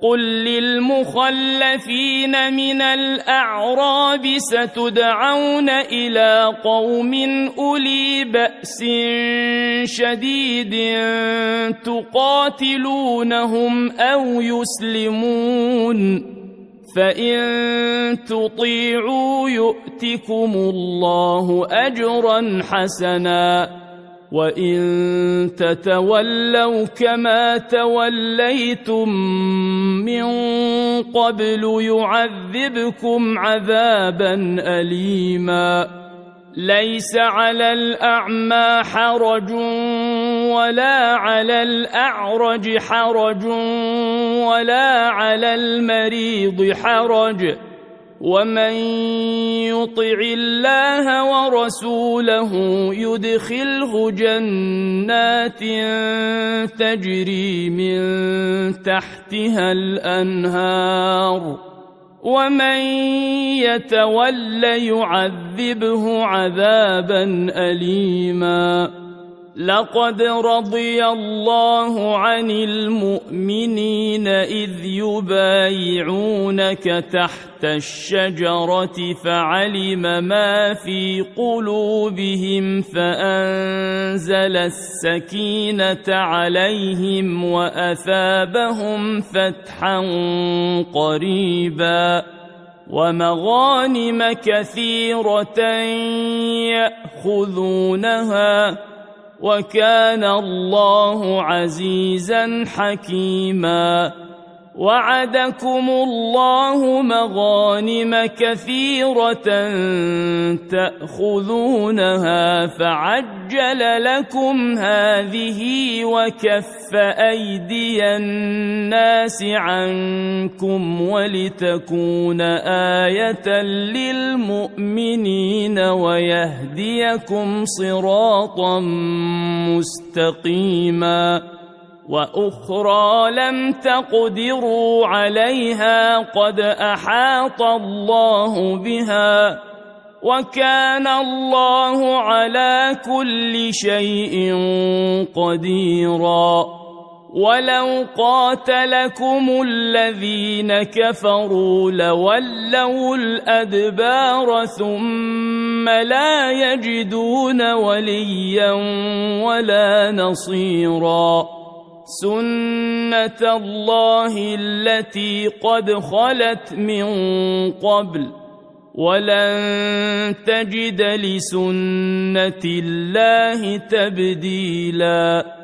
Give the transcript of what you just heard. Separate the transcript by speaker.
Speaker 1: قل للمخلفين من الأعراب ستدعون إلى قوم أولي بأس شديد تقاتلونهم أو يسلمون، فإن تطيعوا يؤتكم الله أجرا حسنا، وإن تتولوا كما توليتم من قبل يعذبكم عذابا أليما. ليس على الأعمى حرج ولا على الأعرج حرج ولا على المريض حرج، ومن يطع الله ورسوله يدخله جنات تجري من تحتها الأنهار، ومن يتول يعذبه عذابا أليما. لقد رضي الله عن المؤمنين إذ يبايعونك تحت الشجرة فعلم ما في قلوبهم فأنزل السكينة عليهم وأثابهم فتحا قريبا ومغانم كثيرة يأخذونها، وكان الله عزيزا حكيما. وعدكم الله مغانم كثيرة تأخذونها فعجل لكم هذه وكف أيدي الناس عنكم ولتكون آية للمؤمنين ويهديكم صراطا مستقيما. وأخرى لم تقدروا عليها قد أحاط الله بها، وكان الله على كل شيء قديرا. ولو قاتلكم الذين كفروا لولوا الأدبار ثم لا يجدون وليا ولا نصيرا. سنة الله التي قد خلت من قبل، ولن تجد لسنة الله تبديلا.